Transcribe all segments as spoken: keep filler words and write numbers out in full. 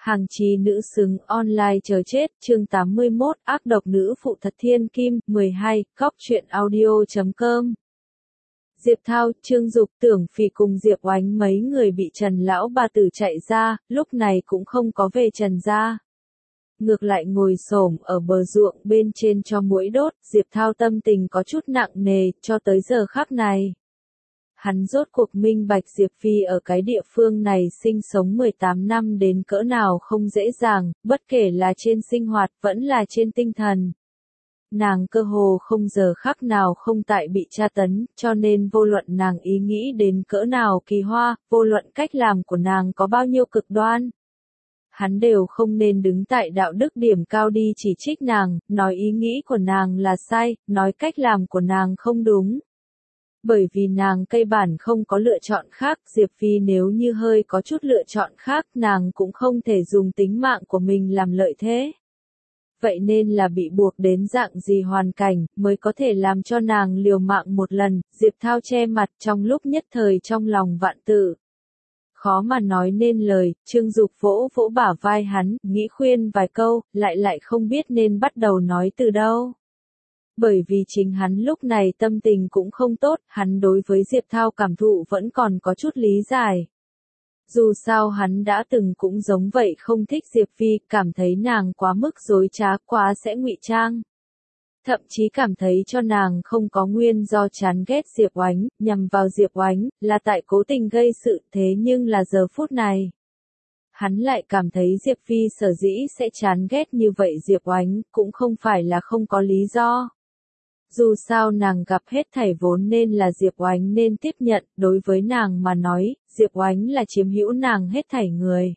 Hàng chí nữ xứng online chờ chết, chương tám mươi mốt, ác độc nữ phụ thật thiên kim, mười hai, góc truyện audio chấm com. Diệp Thao, Trương Dục, Tưởng Phỉ cùng Diệp Oánh mấy người bị Trần lão bà tử chạy ra, lúc này cũng không có về Trần gia. Ngược lại ngồi xổm ở bờ ruộng bên trên cho muỗi đốt, Diệp Thao tâm tình có chút nặng nề, cho tới giờ khắc này. Hắn rốt cuộc minh bạch Diệp Phi ở cái địa phương này sinh sống mười tám năm đến cỡ nào không dễ dàng, bất kể là trên sinh hoạt vẫn là trên tinh thần. Nàng cơ hồ không giờ khắc nào không tại bị tra tấn, cho nên vô luận nàng ý nghĩ đến cỡ nào kỳ hoa, vô luận cách làm của nàng có bao nhiêu cực đoan. Hắn đều không nên đứng tại đạo đức điểm cao đi chỉ trích nàng, nói ý nghĩ của nàng là sai, nói cách làm của nàng không đúng. Bởi vì nàng cây bản không có lựa chọn khác, Diệp Phi nếu như hơi có chút lựa chọn khác, nàng cũng không thể dùng tính mạng của mình làm lợi thế. Vậy nên là bị buộc đến dạng gì hoàn cảnh, mới có thể làm cho nàng liều mạng một lần, Diệp Thao che mặt trong lúc nhất thời trong lòng vạn tự. Khó mà nói nên lời, Trương Dục vỗ vỗ bả vai hắn, nghĩ khuyên vài câu, lại lại không biết nên bắt đầu nói từ đâu. Bởi vì chính hắn lúc này tâm tình cũng không tốt, hắn đối với Diệp Thao cảm thụ vẫn còn có chút lý giải. Dù sao hắn đã từng cũng giống vậy không thích Diệp Phi, cảm thấy nàng quá mức dối trá, quá sẽ ngụy trang. Thậm chí cảm thấy cho nàng không có nguyên do chán ghét Diệp Oánh, nhằm vào Diệp Oánh, là tại cố tình gây sự, thế nhưng là giờ phút này. Hắn lại cảm thấy Diệp Phi sở dĩ sẽ chán ghét như vậy Diệp Oánh, cũng không phải là không có lý do. Dù sao nàng gặp hết thảy vốn nên là Diệp Oánh nên tiếp nhận, đối với nàng mà nói, Diệp Oánh là chiếm hữu nàng hết thảy người.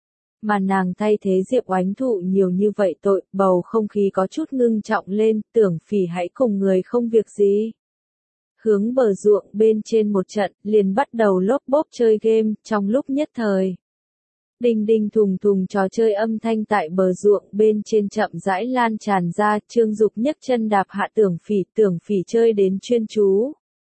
Mà nàng thay thế Diệp Oánh thụ nhiều như vậy tội, bầu không khí có chút ngưng trọng lên, Tưởng Phỉ hãy cùng người không việc gì. Hướng bờ ruộng bên trên một trận, liền bắt đầu lốp bốp chơi game, trong lúc nhất thời. Đinh đinh thùng thùng trò chơi âm thanh tại bờ ruộng bên trên chậm rãi lan tràn ra, Trương Dục nhấc chân đạp hạ Tưởng Phỉ, Tưởng Phỉ chơi đến chuyên chú.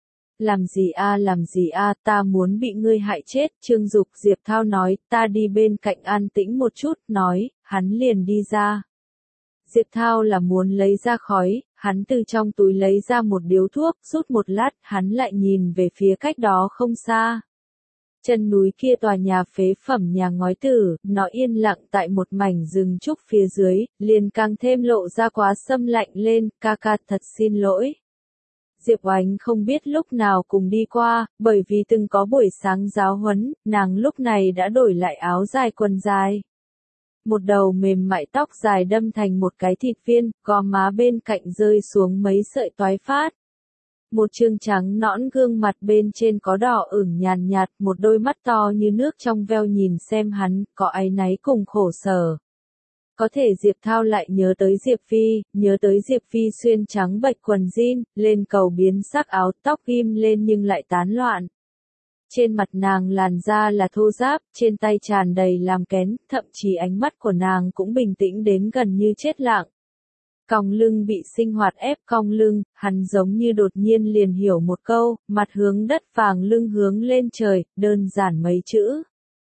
Làm gì a làm gì a ta muốn bị ngươi hại chết, Trương Dục. Diệp Thao nói, ta đi bên cạnh an tĩnh một chút, nói, hắn liền đi ra. Diệp Thao là muốn lấy ra khói, hắn từ trong túi lấy ra một điếu thuốc, rút một lát, hắn lại nhìn về phía cách đó không xa. Chân núi kia tòa nhà phế phẩm nhà ngói tử, nó yên lặng tại một mảnh rừng trúc phía dưới, liền càng thêm lộ ra quá xâm lạnh lên, ca ca thật xin lỗi. Diệp Oánh không biết lúc nào cùng đi qua, bởi vì từng có buổi sáng giáo huấn, nàng lúc này đã đổi lại áo dài quần dài. Một đầu mềm mại tóc dài đâm thành một cái thịt viên, gò má bên cạnh rơi xuống mấy sợi toái phát. Một trương trắng nõn gương mặt bên trên có đỏ ửng nhàn nhạt, một đôi mắt to như nước trong veo nhìn xem hắn, có áy náy cùng khổ sở. Có thể Diệp Thao lại nhớ tới Diệp Phi, nhớ tới Diệp Phi xuyên trắng bạch quần jean, lên cầu biến sắc áo tóc ghim lên nhưng lại tán loạn. Trên mặt nàng làn da là thô ráp, trên tay tràn đầy làm kén, thậm chí ánh mắt của nàng cũng bình tĩnh đến gần như chết lặng. Cong lưng bị sinh hoạt ép cong lưng, hắn giống như đột nhiên liền hiểu một câu, mặt hướng đất vàng lưng hướng lên trời, đơn giản mấy chữ.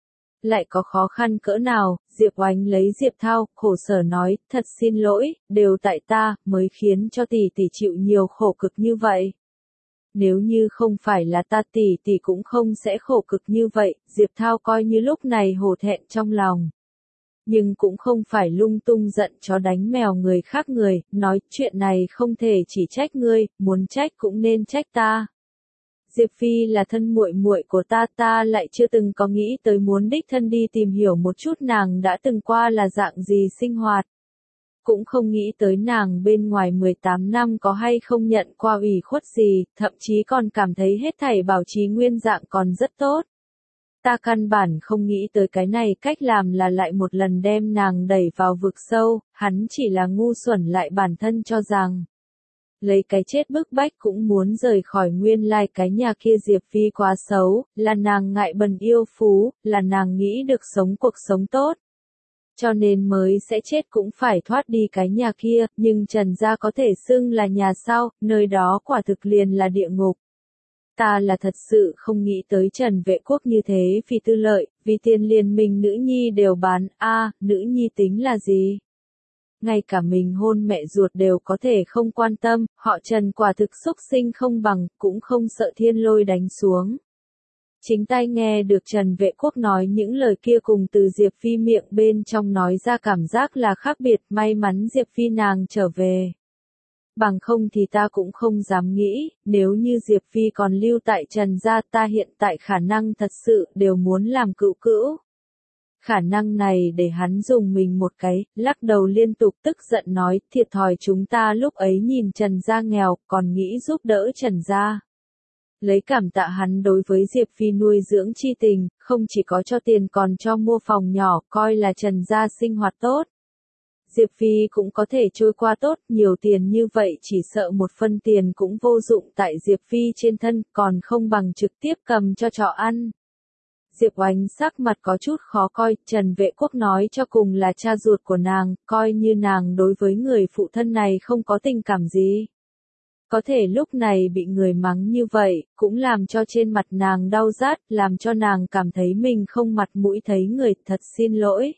Lại có khó khăn cỡ nào, Diệp Oánh lấy Diệp Thao, khổ sở nói, thật xin lỗi, đều tại ta, mới khiến cho tỷ tỷ chịu nhiều khổ cực như vậy. Nếu như không phải là ta tỷ tỷ cũng không sẽ khổ cực như vậy, Diệp Thao coi như lúc này hổ thẹn trong lòng. Nhưng cũng không phải lung tung giận chó đánh mèo người khác người, nói chuyện này không thể chỉ trách ngươi, muốn trách cũng nên trách ta. Diệp Phi là thân muội muội của ta, ta lại chưa từng có nghĩ tới muốn đích thân đi tìm hiểu một chút nàng đã từng qua là dạng gì sinh hoạt. Cũng không nghĩ tới nàng bên ngoài mười tám năm có hay không nhận qua ủy khuất gì, thậm chí còn cảm thấy hết thảy bảo trì nguyên dạng còn rất tốt. Ta căn bản không nghĩ tới cái này cách làm là lại một lần đem nàng đẩy vào vực sâu, hắn chỉ là ngu xuẩn lại bản thân cho rằng. Lấy cái chết bức bách cũng muốn rời khỏi nguyên lai cái nhà kia Diệp Phi quá xấu, là nàng ngại bần yêu phú, là nàng nghĩ được sống cuộc sống tốt. Cho nên mới sẽ chết cũng phải thoát đi cái nhà kia, nhưng Trần gia có thể xưng là nhà sau, nơi đó quả thực liền là địa ngục. Ta là thật sự không nghĩ tới Trần Vệ Quốc như thế vì tư lợi, vì tiền liền mình nữ nhi đều bán, a nữ nhi tính là gì? Ngay cả mình hôn mẹ ruột đều có thể không quan tâm, họ Trần quả thực xúc sinh không bằng, cũng không sợ thiên lôi đánh xuống. Chính tai nghe được Trần Vệ Quốc nói những lời kia cùng từ Diệp Phi miệng bên trong nói ra cảm giác là khác biệt, may mắn Diệp Phi nàng trở về. Bằng không thì ta cũng không dám nghĩ, nếu như Diệp Phi còn lưu tại Trần gia ta hiện tại khả năng thật sự đều muốn làm cữu cữu. Khả năng này để hắn dùng mình một cái, lắc đầu liên tục tức giận nói, thiệt thòi chúng ta lúc ấy nhìn Trần gia nghèo, còn nghĩ giúp đỡ Trần gia. Lấy cảm tạ hắn đối với Diệp Phi nuôi dưỡng chi tình, không chỉ có cho tiền còn cho mua phòng nhỏ, coi là Trần gia sinh hoạt tốt. Diệp Phi cũng có thể trôi qua tốt, nhiều tiền như vậy chỉ sợ một phân tiền cũng vô dụng tại Diệp Phi trên thân, còn không bằng trực tiếp cầm cho trọ ăn. Diệp Oánh sắc mặt có chút khó coi, Trần Vệ Quốc nói cho cùng là cha ruột của nàng, coi như nàng đối với người phụ thân này không có tình cảm gì. Có thể lúc này bị người mắng như vậy, cũng làm cho trên mặt nàng đau rát, làm cho nàng cảm thấy mình không mặt mũi thấy người, thật xin lỗi.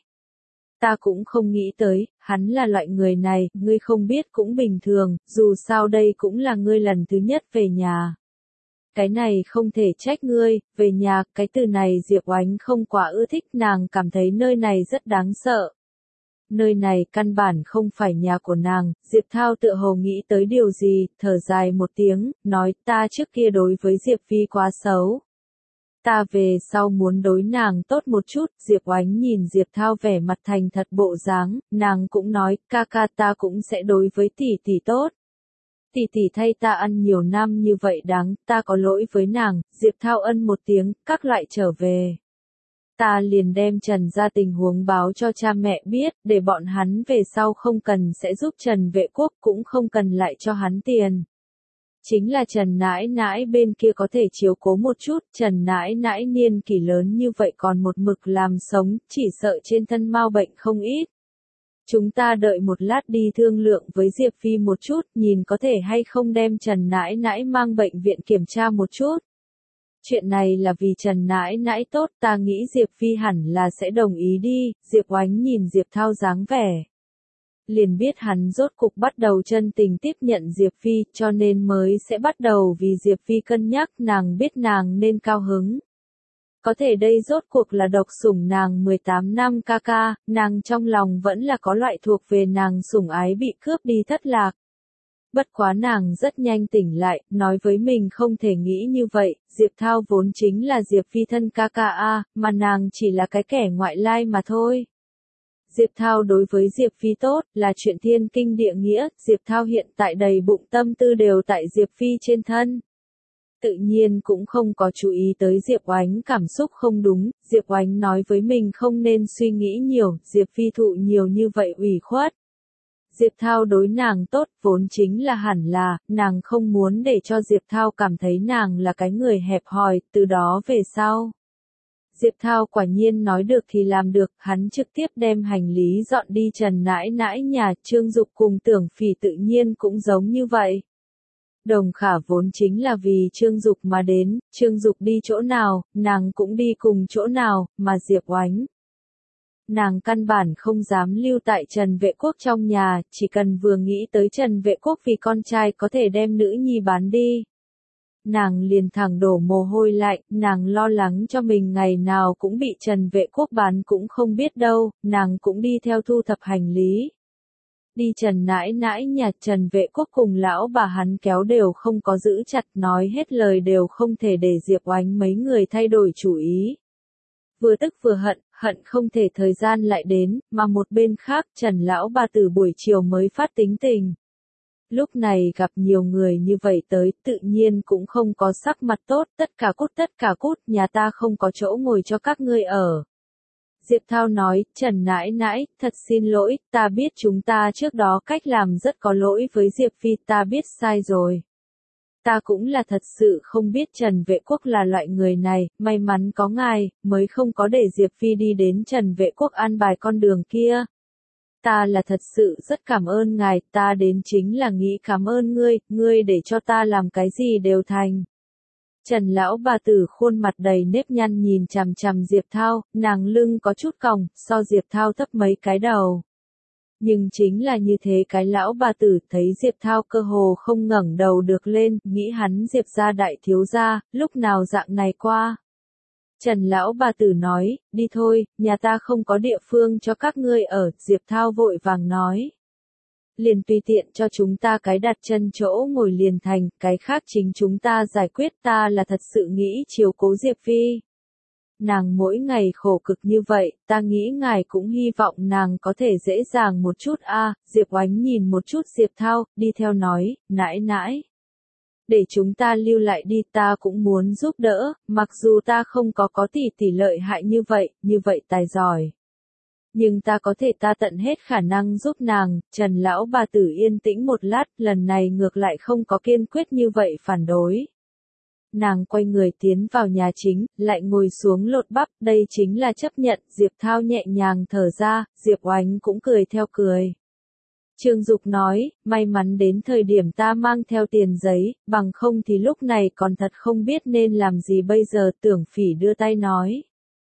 Ta cũng không nghĩ tới, hắn là loại người này, ngươi không biết cũng bình thường, dù sao đây cũng là ngươi lần thứ nhất về nhà. Cái này không thể trách ngươi, về nhà, cái từ này Diệp Oánh không quá ưa thích, nàng cảm thấy nơi này rất đáng sợ. Nơi này căn bản không phải nhà của nàng, Diệp Thao tựa hồ nghĩ tới điều gì, thở dài một tiếng, nói ta trước kia đối với Diệp Phi quá xấu. Ta về sau muốn đối nàng tốt một chút, Diệp Oánh nhìn Diệp Thao vẻ mặt thành thật bộ dáng, nàng cũng nói, ca ca ta cũng sẽ đối với tỷ tỷ tốt. Tỷ tỷ thay ta ăn nhiều năm như vậy đáng, ta có lỗi với nàng, Diệp Thao ân một tiếng, các loại trở về. Ta liền đem Trần ra tình huống báo cho cha mẹ biết, để bọn hắn về sau không cần sẽ giúp Trần Vệ Quốc cũng không cần lại cho hắn tiền. Chính là Trần nãi nãi bên kia có thể chiếu cố một chút, Trần nãi nãi niên kỷ lớn như vậy còn một mực làm sống, chỉ sợ trên thân mau bệnh không ít. Chúng ta đợi một lát đi thương lượng với Diệp Phi một chút, nhìn có thể hay không đem Trần nãi nãi mang bệnh viện kiểm tra một chút. Chuyện này là vì Trần nãi nãi tốt, ta nghĩ Diệp Phi hẳn là sẽ đồng ý đi, Diệp Oánh nhìn Diệp Thao dáng vẻ. Liền biết hắn rốt cục bắt đầu chân tình tiếp nhận Diệp Phi, cho nên mới sẽ bắt đầu vì Diệp Phi cân nhắc, nàng biết nàng nên cao hứng. Có thể đây rốt cuộc là độc sủng nàng mười tám năm ca ca, nàng trong lòng vẫn là có loại thuộc về nàng sủng ái bị cướp đi thất lạc. Bất quá nàng rất nhanh tỉnh lại, nói với mình không thể nghĩ như vậy, Diệp Thao vốn chính là Diệp Phi thân ca ca a, mà nàng chỉ là cái kẻ ngoại lai mà thôi. Diệp Thao đối với Diệp Phi tốt, là chuyện thiên kinh địa nghĩa, Diệp Thao hiện tại đầy bụng tâm tư đều tại Diệp Phi trên thân. Tự nhiên cũng không có chú ý tới Diệp Oánh cảm xúc không đúng, Diệp Oánh nói với mình không nên suy nghĩ nhiều, Diệp Phi thụ nhiều như vậy ủy khuất. Diệp Thao đối nàng tốt, vốn chính là hẳn là, nàng không muốn để cho Diệp Thao cảm thấy nàng là cái người hẹp hòi, từ đó về sau. Diệp Thao quả nhiên nói được thì làm được, hắn trực tiếp đem hành lý dọn đi Trần nãi nãi nhà, Trương Dục cùng Tưởng Phỉ tự nhiên cũng giống như vậy. Đồng Khả vốn chính là vì Trương Dục mà đến, Trương Dục đi chỗ nào, nàng cũng đi cùng chỗ nào, mà Diệp Oánh. Nàng căn bản không dám lưu tại Trần Vệ Quốc trong nhà, chỉ cần vừa nghĩ tới Trần Vệ Quốc vì con trai có thể đem nữ nhi bán đi. Nàng liền thẳng đổ mồ hôi lạnh, nàng lo lắng cho mình ngày nào cũng bị Trần Vệ Quốc bán cũng không biết đâu, nàng cũng đi theo thu thập hành lý. Đi Trần nãi nãi nhà Trần Vệ Quốc cùng lão bà hắn kéo đều không có giữ chặt, nói hết lời đều không thể để Diệp Oánh mấy người thay đổi chủ ý. Vừa tức vừa hận, hận không thể thời gian lại đến, mà một bên khác Trần lão bà từ buổi chiều mới phát tính tình. Lúc này gặp nhiều người như vậy tới, tự nhiên cũng không có sắc mặt tốt, tất cả cút tất cả cút, nhà ta không có chỗ ngồi cho các ngươi ở. Diệp Thao nói, Trần nãi nãi, thật xin lỗi, ta biết chúng ta trước đó cách làm rất có lỗi với Diệp Phi, ta biết sai rồi. Ta cũng là thật sự không biết Trần Vệ Quốc là loại người này, may mắn có ngài, mới không có để Diệp Phi đi đến Trần Vệ Quốc an bài con đường kia. Ta là thật sự rất cảm ơn ngài, ta đến chính là nghĩ cảm ơn ngươi, ngươi để cho ta làm cái gì đều thành. Trần lão bà tử khuôn mặt đầy nếp nhăn nhìn chằm chằm Diệp Thao, nàng lưng có chút còng, so Diệp Thao thấp mấy cái đầu. Nhưng chính là như thế cái lão bà tử thấy Diệp Thao cơ hồ không ngẩng đầu được lên, nghĩ hắn Diệp gia đại thiếu gia, lúc nào dạng này qua. Trần lão bà tử nói, đi thôi, nhà ta không có địa phương cho các ngươi ở, Diệp Thao vội vàng nói. Liền tùy tiện cho chúng ta cái đặt chân chỗ ngồi liền thành, cái khác chính chúng ta giải quyết, ta là thật sự nghĩ chiếu cố Diệp Phi. Nàng mỗi ngày khổ cực như vậy, ta nghĩ ngài cũng hy vọng nàng có thể dễ dàng một chút a. Diệp Oánh nhìn một chút Diệp Thao, đi theo nói, nãi nãi. Để chúng ta lưu lại đi, ta cũng muốn giúp đỡ, mặc dù ta không có có tỷ tỷ lợi hại như vậy, như vậy tài giỏi. Nhưng ta có thể ta tận hết khả năng giúp nàng. Trần lão bà tử yên tĩnh một lát, lần này ngược lại không có kiên quyết như vậy phản đối. Nàng quay người tiến vào nhà chính, lại ngồi xuống lột bắp, đây chính là chấp nhận, Diệp Thao nhẹ nhàng thở ra, Diệp Oánh cũng cười theo cười. Trương Dục nói, may mắn đến thời điểm ta mang theo tiền giấy, bằng không thì lúc này còn thật không biết nên làm gì bây giờ. Tưởng Phỉ đưa tay nói.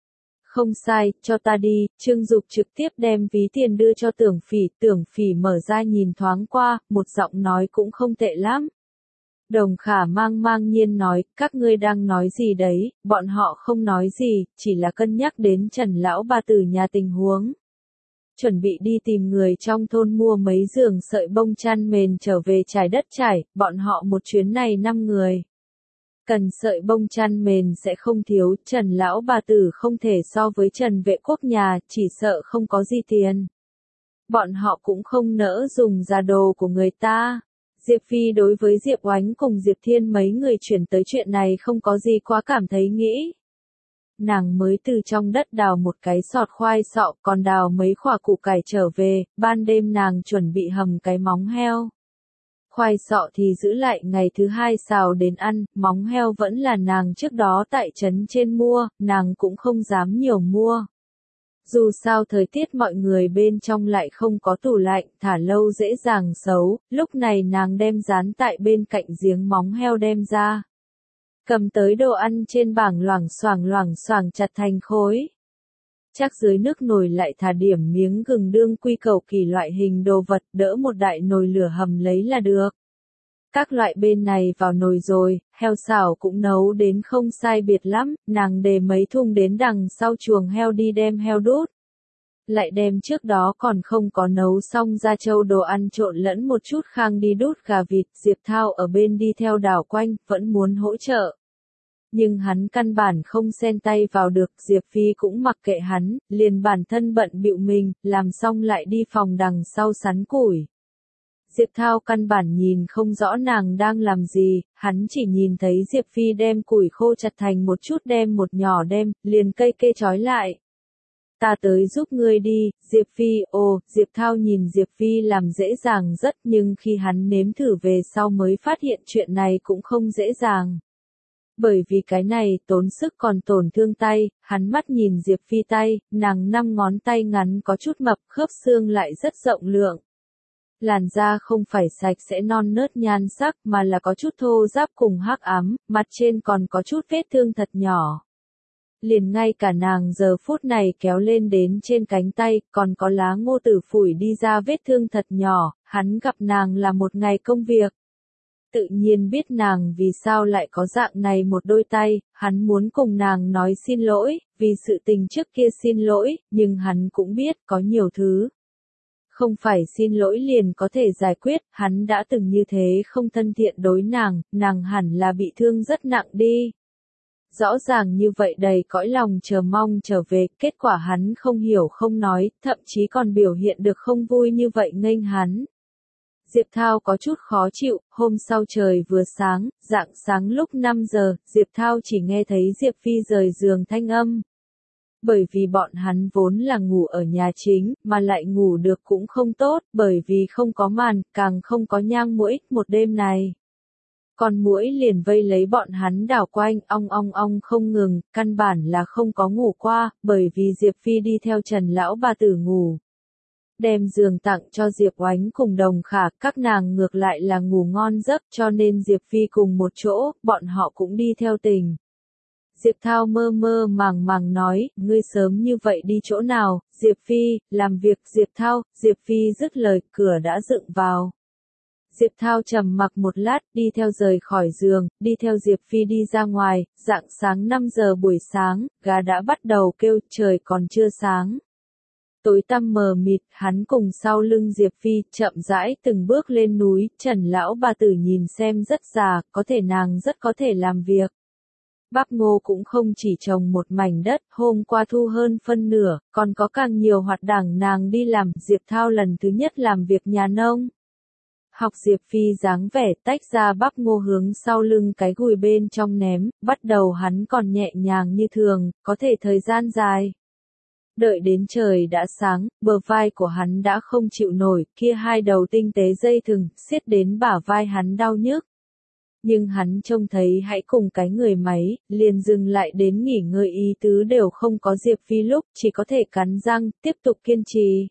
Không sai, cho ta đi. Trương Dục trực tiếp đem ví tiền đưa cho Tưởng Phỉ, Tưởng Phỉ mở ra nhìn thoáng qua, một giọng nói cũng không tệ lắm. Đồng Khả mang mang nhiên nói, các ngươi đang nói gì đấy, bọn họ không nói gì, chỉ là cân nhắc đến Trần lão bà tử nhà tình huống. Chuẩn bị đi tìm người trong thôn mua mấy giường sợi bông chăn mền trở về trải đất trải, bọn họ một chuyến này năm người. Cần sợi bông chăn mền sẽ không thiếu, Trần lão bà tử không thể so với Trần vệ quốc nhà, chỉ sợ không có gì tiền. Bọn họ cũng không nỡ dùng ra đồ của người ta. Diệp Phi đối với Diệp Oánh cùng Diệp Thiên mấy người chuyển tới chuyện này không có gì quá cảm thấy nghĩ. Nàng mới từ trong đất đào một cái sọt khoai sọ, còn đào mấy quả củ cải trở về, ban đêm nàng chuẩn bị hầm cái móng heo. Khoai sọ thì giữ lại ngày thứ hai xào đến ăn, móng heo vẫn là nàng trước đó tại trấn trên mua, nàng cũng không dám nhiều mua. Dù sao thời tiết mọi người bên trong lại không có tủ lạnh, thả lâu dễ dàng xấu, lúc này nàng đem dán tại bên cạnh giếng móng heo đem ra. Cầm tới đồ ăn trên bảng loảng xoảng loảng xoảng chặt thành khối. Chắc dưới nước nồi lại thả điểm miếng gừng đương quy cầu kỳ loại hình đồ vật, đỡ một đại nồi lửa hầm lấy là được. Các loại bên này vào nồi rồi, heo xào cũng nấu đến không sai biệt lắm, nàng đề mấy thùng đến đằng sau chuồng heo đi đem heo đút. Lại đem trước đó còn không có nấu xong ra châu đồ ăn trộn lẫn một chút khang đi đút gà vịt. Diệp Thao ở bên đi theo đảo quanh, vẫn muốn hỗ trợ. Nhưng hắn căn bản không xen tay vào được, Diệp Phi cũng mặc kệ hắn, liền bản thân bận bịu mình, làm xong lại đi phòng đằng sau sắn củi. Diệp Thao căn bản nhìn không rõ nàng đang làm gì, hắn chỉ nhìn thấy Diệp Phi đem củi khô chặt thành một chút đem một nhỏ đem, liền cây kê trói lại. Ta tới giúp ngươi đi, Diệp Phi, ồ, Diệp Thao nhìn Diệp Phi làm dễ dàng rất, nhưng khi hắn nếm thử về sau mới phát hiện chuyện này cũng không dễ dàng. Bởi vì cái này tốn sức còn tổn thương tay, hắn mắt nhìn Diệp Phi tay, nàng năm ngón tay ngắn có chút mập, khớp xương lại rất rộng lượng. Làn da không phải sạch sẽ non nớt nhan sắc mà là có chút thô ráp cùng hắc ám, mặt trên còn có chút vết thương thật nhỏ. Liền ngay cả nàng giờ phút này kéo lên đến trên cánh tay, còn có lá ngô tử phủi đi ra vết thương thật nhỏ, hắn gặp nàng là một ngày công việc. Tự nhiên biết nàng vì sao lại có dạng này một đôi tay, hắn muốn cùng nàng nói xin lỗi, vì sự tình trước kia xin lỗi, nhưng hắn cũng biết có nhiều thứ. Không phải xin lỗi liền có thể giải quyết, hắn đã từng như thế không thân thiện đối nàng, nàng hẳn là bị thương rất nặng đi. Rõ ràng như vậy đầy cõi lòng chờ mong trở về, kết quả hắn không hiểu không nói, thậm chí còn biểu hiện được không vui như vậy nghênh hắn. Diệp Thao có chút khó chịu, hôm sau trời vừa sáng, rạng sáng lúc năm giờ, Diệp Thao chỉ nghe thấy Diệp Phi rời giường thanh âm. Bởi vì bọn hắn vốn là ngủ ở nhà chính, mà lại ngủ được cũng không tốt, bởi vì không có màn, càng không có nhang muỗi, một đêm này. Còn muỗi liền vây lấy bọn hắn đảo quanh, ong ong ong không ngừng, căn bản là không có ngủ qua, bởi vì Diệp Phi đi theo Trần lão bà tử ngủ. đem giường tặng cho Diệp Oánh cùng Đồng Khả, các nàng ngược lại là ngủ ngon giấc cho nên Diệp Phi cùng một chỗ, bọn họ cũng đi theo tình. Diệp Thao mơ mơ màng màng nói, ngươi sớm như vậy đi chỗ nào, Diệp Phi, làm việc, Diệp Thao, Diệp Phi dứt lời, cửa đã dựng vào. Diệp Thao trầm mặc một lát, đi theo rời khỏi giường, đi theo Diệp Phi đi ra ngoài, rạng sáng năm giờ buổi sáng, gà đã bắt đầu kêu, trời còn chưa sáng. Tối tăm mờ mịt, hắn cùng sau lưng Diệp Phi, chậm rãi từng bước lên núi, Trần lão bà tử nhìn xem rất già, có thể nàng rất có thể làm việc. Bắp ngô cũng không chỉ trồng một mảnh đất, hôm qua thu hơn phân nửa, còn có càng nhiều hoạt đảng nàng đi làm, Diệp Thao lần thứ nhất làm việc nhà nông. Học Diệp Phi dáng vẻ tách ra bắp ngô hướng sau lưng cái gùi bên trong ném, bắt đầu hắn còn nhẹ nhàng như thường, có thể thời gian dài. Đợi đến trời đã sáng, bờ vai của hắn đã không chịu nổi, kia hai đầu tinh tế dây thừng, siết đến bả vai hắn đau nhức. Nhưng hắn trông thấy hãy cùng cái người máy, liền dừng lại đến nghỉ ngơi ý tứ đều không có Diệp Phi lúc, chỉ có thể cắn răng, tiếp tục kiên trì.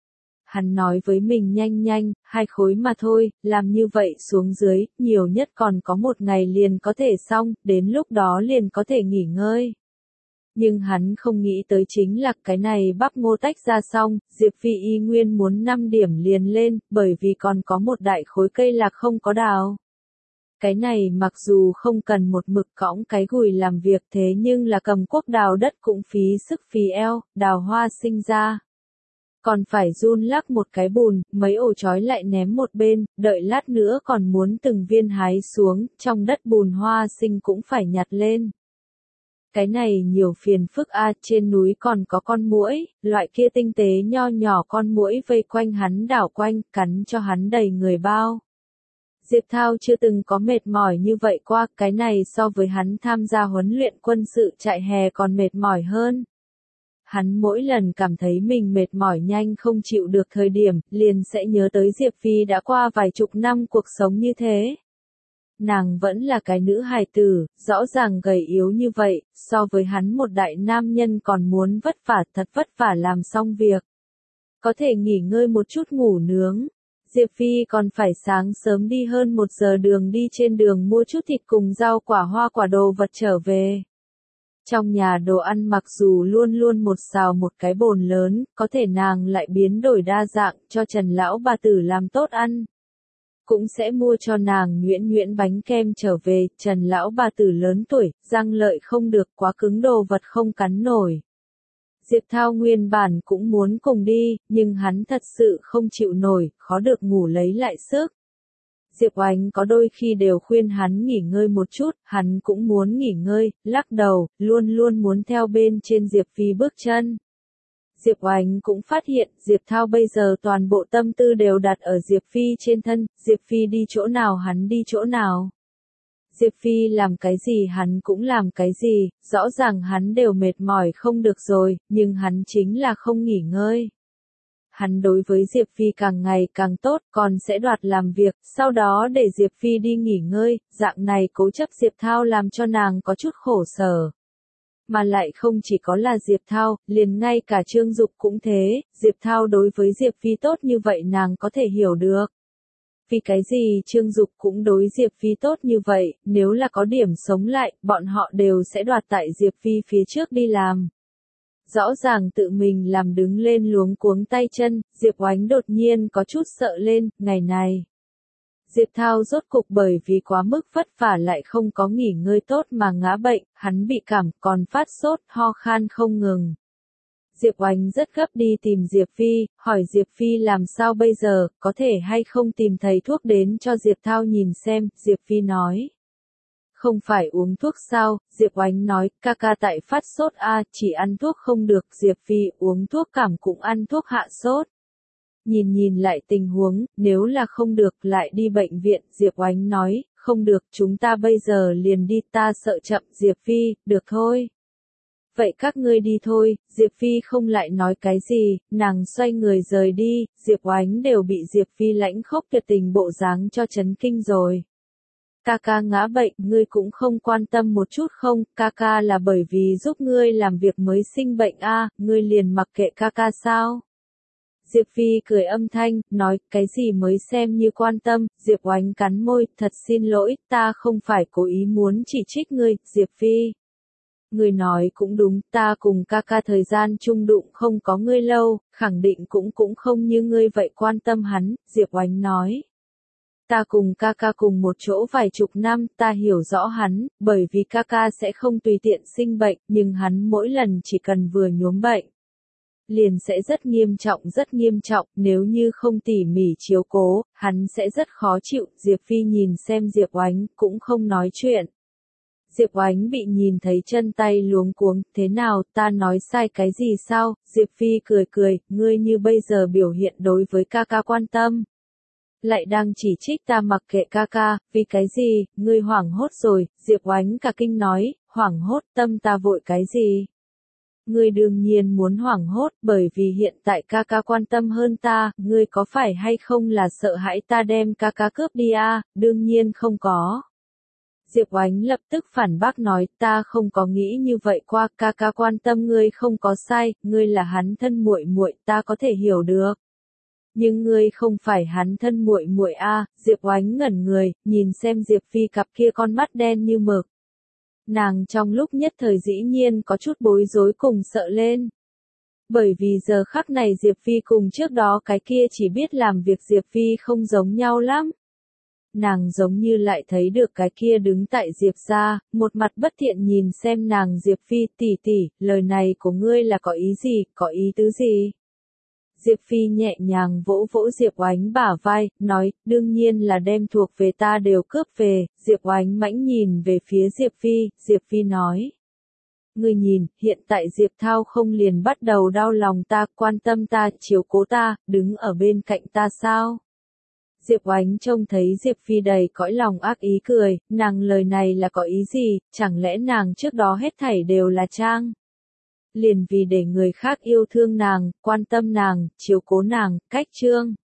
Hắn nói với mình nhanh nhanh, hai khối mà thôi, làm như vậy xuống dưới, nhiều nhất còn có một ngày liền có thể xong, đến lúc đó liền có thể nghỉ ngơi. Nhưng hắn không nghĩ tới chính là cái này bắp ngô tách ra xong, Diệp Phi y nguyên muốn năm điểm liền lên, bởi vì còn có một đại khối cây lạc không có đào. Cái này mặc dù không cần một mực cõng cái gùi làm việc thế nhưng là cầm cuốc đào đất cũng phí sức phí eo, đào hoa sinh ra. Còn phải run lắc một cái bùn, mấy ổ chói lại ném một bên, đợi lát nữa còn muốn từng viên hái xuống, trong đất bùn hoa sinh cũng phải nhặt lên. Cái này nhiều phiền phức a, trên núi còn có con muỗi, loại kia tinh tế nho nhỏ con muỗi vây quanh hắn đảo quanh, cắn cho hắn đầy người bao. Diệp Thao chưa từng có mệt mỏi như vậy qua, cái này so với hắn tham gia huấn luyện quân sự trại hè còn mệt mỏi hơn. Hắn mỗi lần cảm thấy mình mệt mỏi nhanh không chịu được thời điểm, liền sẽ nhớ tới Diệp Phi đã qua vài chục năm cuộc sống như thế. Nàng vẫn là cái nữ hài tử, rõ ràng gầy yếu như vậy, so với hắn một đại nam nhân còn muốn vất vả thật vất vả làm xong việc. Có thể nghỉ ngơi một chút ngủ nướng. Diệp Phi còn phải sáng sớm đi hơn một giờ đường đi trên đường mua chút thịt cùng rau quả hoa quả đồ vật trở về. Trong nhà đồ ăn mặc dù luôn luôn một xào một cái bồn lớn, có thể nàng lại biến đổi đa dạng cho Trần lão bà tử làm tốt ăn. Cũng sẽ mua cho nàng nhuyễn nhuyễn bánh kem trở về, Trần lão bà tử lớn tuổi, răng lợi không được quá cứng đồ vật không cắn nổi. Diệp Thao nguyên bản cũng muốn cùng đi, nhưng hắn thật sự không chịu nổi, khó được ngủ lấy lại sức. Diệp Oánh có đôi khi đều khuyên hắn nghỉ ngơi một chút, hắn cũng muốn nghỉ ngơi, lắc đầu, luôn luôn muốn theo bên trên Diệp Phi bước chân. Diệp Oánh cũng phát hiện, Diệp Thao bây giờ toàn bộ tâm tư đều đặt ở Diệp Phi trên thân, Diệp Phi đi chỗ nào hắn đi chỗ nào. Diệp Phi làm cái gì hắn cũng làm cái gì, rõ ràng hắn đều mệt mỏi không được rồi, nhưng hắn chính là không nghỉ ngơi. Hắn đối với Diệp Phi càng ngày càng tốt, còn sẽ đoạt làm việc, sau đó để Diệp Phi đi nghỉ ngơi, dạng này cố chấp Diệp Thao làm cho nàng có chút khổ sở. Mà lại không chỉ có là Diệp Thao, liền ngay cả Trương Dục cũng thế, Diệp Thao đối với Diệp Phi tốt như vậy nàng có thể hiểu được. Vì cái gì Trương Dục cũng đối Diệp Phi tốt như vậy, nếu là có điểm sống lại, bọn họ đều sẽ đoạt tại Diệp Phi phía trước đi làm. Rõ ràng tự mình làm đứng lên luống cuống tay chân, Diệp Oánh đột nhiên có chút sợ lên, ngày này. Diệp Thao rốt cục bởi vì quá mức vất vả lại không có nghỉ ngơi tốt mà ngã bệnh, hắn bị cảm, còn phát sốt, ho khan không ngừng. Diệp Oánh rất gấp đi tìm Diệp Phi, hỏi Diệp Phi làm sao bây giờ, có thể hay không tìm thầy thuốc đến cho Diệp Thao nhìn xem, Diệp Phi nói. Không phải uống thuốc sao, Diệp Oánh nói, ca ca tại phát sốt a, chỉ ăn thuốc không được, Diệp Phi uống thuốc cảm cũng ăn thuốc hạ sốt. Nhìn nhìn lại tình huống, nếu là không được lại đi bệnh viện, Diệp Oánh nói, không được, chúng ta bây giờ liền đi, ta sợ chậm, Diệp Phi, được thôi. Vậy các ngươi đi thôi, Diệp Phi không lại nói cái gì, nàng xoay người rời đi, Diệp Oánh đều bị Diệp Phi lãnh khốc tuyệt tình bộ dáng cho chấn kinh rồi. Ca ca ngã bệnh, ngươi cũng không quan tâm một chút không, ca ca là bởi vì giúp ngươi làm việc mới sinh bệnh a, ngươi liền mặc kệ ca ca sao? Diệp Phi cười âm thanh, nói, cái gì mới xem như quan tâm, Diệp Oánh cắn môi, thật xin lỗi, ta không phải cố ý muốn chỉ trích ngươi, Diệp Phi. Ngươi nói cũng đúng, ta cùng ca ca thời gian chung đụng không có ngươi lâu, khẳng định cũng cũng không như ngươi vậy quan tâm hắn, Diệp Oánh nói. Ta cùng ca ca cùng một chỗ vài chục năm, ta hiểu rõ hắn, bởi vì ca ca sẽ không tùy tiện sinh bệnh, nhưng hắn mỗi lần chỉ cần vừa nhuốm bệnh. Liền sẽ rất nghiêm trọng rất nghiêm trọng, nếu như không tỉ mỉ chiếu cố, hắn sẽ rất khó chịu, Diệp Phi nhìn xem Diệp Oánh, cũng không nói chuyện. Diệp Oánh bị nhìn thấy chân tay luống cuống, thế nào, ta nói sai cái gì sao, Diệp Phi cười cười, ngươi như bây giờ biểu hiện đối với ca ca quan tâm. Lại đang chỉ trích ta mặc kệ ca ca, vì cái gì, ngươi hoảng hốt rồi, Diệp Oánh cả kinh nói, hoảng hốt tâm ta vội cái gì. Ngươi đương nhiên muốn hoảng hốt bởi vì hiện tại ca ca quan tâm hơn ta, ngươi có phải hay không là sợ hãi ta đem ca ca cướp đi à, đương nhiên không có. Diệp Oánh lập tức phản bác nói, ta không có nghĩ như vậy qua, ca ca quan tâm ngươi không có sai, ngươi là hắn thân muội muội, ta có thể hiểu được. Nhưng ngươi không phải hắn thân muội muội a, Diệp Oánh ngẩn người, nhìn xem Diệp Phi cặp kia con mắt đen như mực. Nàng trong lúc nhất thời dĩ nhiên có chút bối rối cùng sợ lên. Bởi vì giờ khắc này Diệp Phi cùng trước đó cái kia chỉ biết làm việc Diệp Phi không giống nhau lắm. Nàng giống như lại thấy được cái kia đứng tại Diệp gia, một mặt bất thiện nhìn xem nàng Diệp Phi tỷ tỷ, lời này của ngươi là có ý gì, có ý tứ gì? Diệp Phi nhẹ nhàng vỗ vỗ Diệp Oánh bả vai, nói, đương nhiên là đem thuộc về ta đều cướp về, Diệp Oánh mãnh nhìn về phía Diệp Phi, Diệp Phi nói. Ngươi nhìn, hiện tại Diệp Thao không liền bắt đầu đau lòng ta, quan tâm ta, chiếu cố ta, đứng ở bên cạnh ta sao? Diệp Oánh trông thấy Diệp Phi đầy cõi lòng ác ý cười, nàng lời này là có ý gì, chẳng lẽ nàng trước đó hết thảy đều là trang? Liền vì để người khác yêu thương nàng, quan tâm nàng, chiếu cố nàng, cách trương.